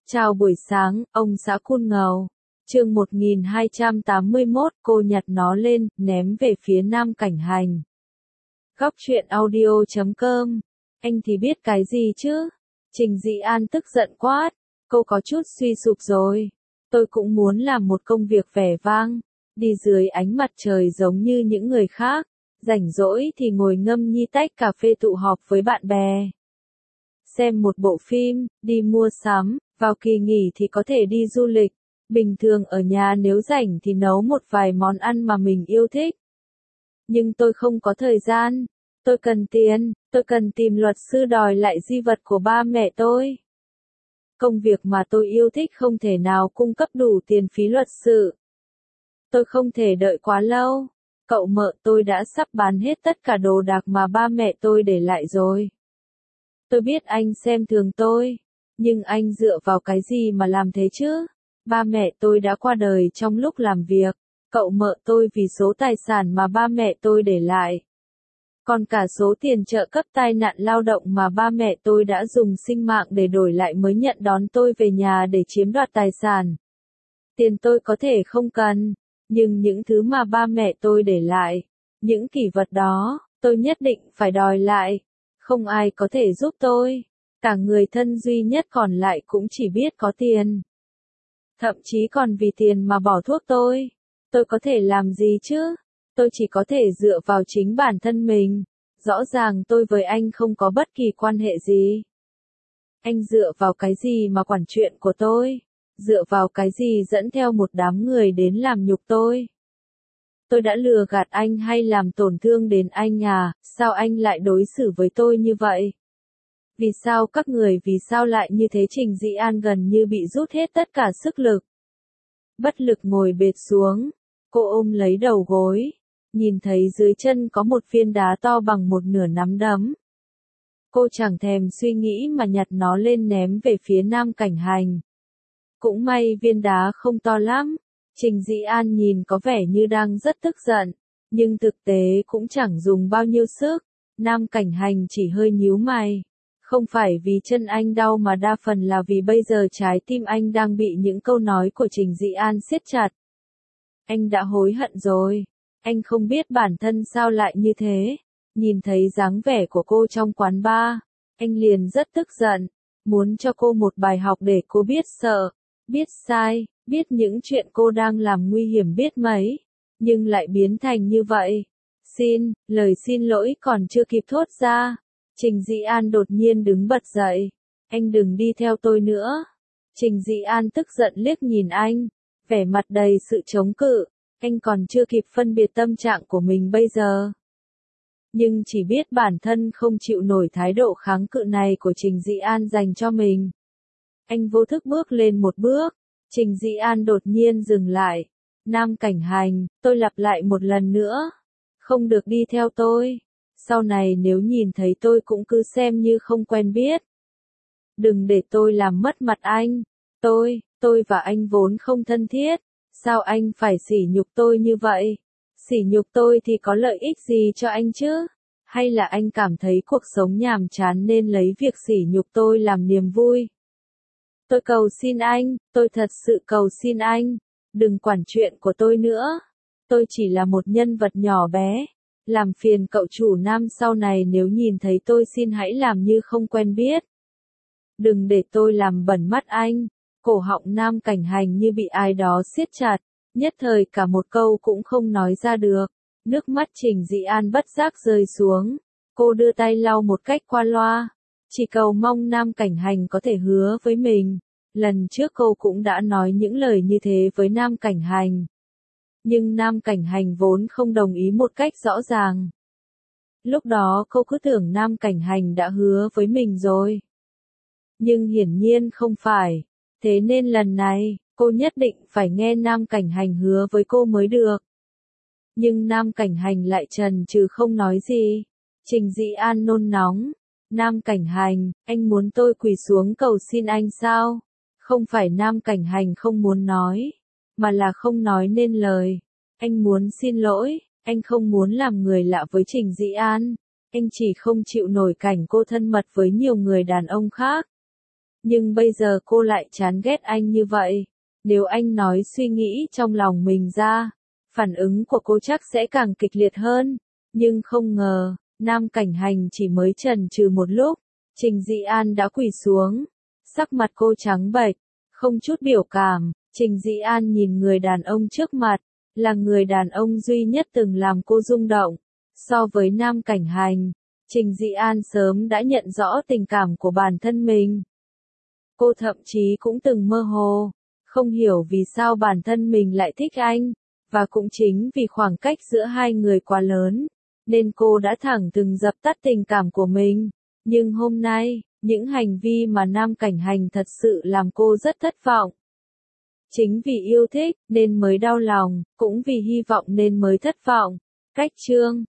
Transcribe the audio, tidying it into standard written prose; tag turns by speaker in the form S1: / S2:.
S1: Chào buổi sáng, ông xã Cun Ngầu. Chương 1281, cô nhặt nó lên, ném về phía Nam Cảnh Hành. Góc truyện audio.com. Anh thì biết cái gì chứ? Trình Dĩ An tức giận quát. Cô có chút suy sụp rồi. Tôi cũng muốn làm một công việc vẻ vang. Đi dưới ánh mặt trời giống như những người khác. Rảnh rỗi thì ngồi ngâm nhi tách cà phê tụ họp với bạn bè. Xem một bộ phim, đi mua sắm. Vào kỳ nghỉ thì có thể đi du lịch, bình thường ở nhà nếu rảnh thì nấu một vài món ăn mà mình yêu thích. Nhưng tôi không có thời gian, tôi cần tiền, tôi cần tìm luật sư đòi lại di vật của ba mẹ tôi. Công việc mà tôi yêu thích không thể nào cung cấp đủ tiền phí luật sự. Tôi không thể đợi quá lâu, cậu mợ tôi đã sắp bán hết tất cả đồ đạc mà ba mẹ tôi để lại rồi. Tôi biết anh xem thường tôi. Nhưng anh dựa vào cái gì mà làm thế chứ? Ba mẹ tôi đã qua đời trong lúc làm việc, cậu mợ tôi vì số tài sản mà ba mẹ tôi để lại. Còn cả số tiền trợ cấp tai nạn lao động mà ba mẹ tôi đã dùng sinh mạng để đổi lại mới nhận đón tôi về nhà để chiếm đoạt tài sản. Tiền tôi có thể không cần, nhưng những thứ mà ba mẹ tôi để lại, những kỷ vật đó, tôi nhất định phải đòi lại. Không ai có thể giúp tôi. Cả người thân duy nhất còn lại cũng chỉ biết có tiền. Thậm chí còn vì tiền mà bỏ thuốc tôi. Tôi có thể làm gì chứ? Tôi chỉ có thể dựa vào chính bản thân mình. Rõ ràng tôi với anh không có bất kỳ quan hệ gì. Anh dựa vào cái gì mà quản chuyện của tôi? Dựa vào cái gì dẫn theo một đám người đến làm nhục tôi? Tôi đã lừa gạt anh hay làm tổn thương đến anh à? Sao anh lại đối xử với tôi như vậy? Vì sao lại như thế? Trình Dĩ An gần như bị rút hết tất cả sức lực. Bất lực ngồi bệt xuống, cô ôm lấy đầu gối, nhìn thấy dưới chân có một viên đá to bằng một nửa nắm đấm. Cô chẳng thèm suy nghĩ mà nhặt nó lên ném về phía Nam Cảnh Hành. Cũng may viên đá không to lắm, Trình Dĩ An nhìn có vẻ như đang rất tức giận, nhưng thực tế cũng chẳng dùng bao nhiêu sức. Nam Cảnh Hành chỉ hơi nhíu mày. Không phải vì chân anh đau mà đa phần là vì bây giờ trái tim anh đang bị những câu nói của Trình Dĩ An siết chặt. Anh đã hối hận rồi. Anh không biết bản thân sao lại như thế. Nhìn thấy dáng vẻ của cô trong quán bar, anh liền rất tức giận. Muốn cho cô một bài học để cô biết sợ, biết sai, biết những chuyện cô đang làm nguy hiểm biết mấy. Nhưng lại biến thành như vậy. Lời xin lỗi còn chưa kịp thốt ra. Trình Dĩ An đột nhiên đứng bật dậy. Anh đừng đi theo tôi nữa. Trình Dĩ An tức giận liếc nhìn anh. Vẻ mặt đầy sự chống cự. Anh còn chưa kịp phân biệt tâm trạng của mình bây giờ. Nhưng chỉ biết bản thân không chịu nổi thái độ kháng cự này của Trình Dĩ An dành cho mình. Anh vô thức bước lên một bước. Trình Dĩ An đột nhiên dừng lại. Nam Cảnh Hành, tôi lặp lại một lần nữa. Không được đi theo tôi. Sau này nếu nhìn thấy tôi cũng cứ xem như không quen biết. Đừng để tôi làm mất mặt anh. Tôi và anh vốn không thân thiết. Sao anh phải sỉ nhục tôi như vậy? Sỉ nhục tôi thì có lợi ích gì cho anh chứ? Hay là anh cảm thấy cuộc sống nhàm chán nên lấy việc sỉ nhục tôi làm niềm vui? Tôi cầu xin anh, tôi thật sự cầu xin anh. Đừng quản chuyện của tôi nữa. Tôi chỉ là một nhân vật nhỏ bé. Làm phiền cậu chủ Nam sau này nếu nhìn thấy tôi xin hãy làm như không quen biết. Đừng để tôi làm bẩn mắt anh. Cổ họng Nam Cảnh Hành như bị ai đó siết chặt, nhất thời cả một câu cũng không nói ra được. Nước mắt Trình Dĩ An bất giác rơi xuống. Cô đưa tay lau một cách qua loa. Chỉ cầu mong Nam Cảnh Hành có thể hứa với mình. Lần trước cô cũng đã nói những lời như thế với Nam Cảnh Hành. Nhưng Nam Cảnh Hành vốn không đồng ý một cách rõ ràng. Lúc đó cô cứ tưởng Nam Cảnh Hành đã hứa với mình rồi. Nhưng hiển nhiên không phải. Thế nên lần này, cô nhất định phải nghe Nam Cảnh Hành hứa với cô mới được. Nhưng Nam Cảnh Hành lại chần chừ không nói gì. Trình Dĩ An nôn nóng. Nam Cảnh Hành, anh muốn tôi quỳ xuống cầu xin anh sao? Không phải Nam Cảnh Hành không muốn nói, mà là không nói nên lời. Anh muốn xin lỗi, anh không muốn làm người lạ với Trình Dĩ An. Anh chỉ không chịu nổi cảnh cô thân mật với nhiều người đàn ông khác. Nhưng bây giờ cô lại chán ghét anh như vậy. Nếu anh nói suy nghĩ trong lòng mình ra, phản ứng của cô chắc sẽ càng kịch liệt hơn. Nhưng không ngờ, Nam Cảnh Hành chỉ mới chần chừ một lúc, Trình Dị An đã quỳ xuống. Sắc mặt cô trắng bệch, không chút biểu cảm. Trình Dị An nhìn người đàn ông trước mặt, là người đàn ông duy nhất từng làm cô rung động. So với Nam Cảnh Hành, Trình Dị An sớm đã nhận rõ tình cảm của bản thân mình. Cô thậm chí cũng từng mơ hồ, không hiểu vì sao bản thân mình lại thích anh, và cũng chính vì khoảng cách giữa hai người quá lớn, nên cô đã thẳng thừng dập tắt tình cảm của mình. Nhưng hôm nay, những hành vi mà Nam Cảnh Hành thật sự làm cô rất thất vọng. Chính vì yêu thích, nên mới đau lòng, cũng vì hy vọng nên mới thất vọng. Cách chương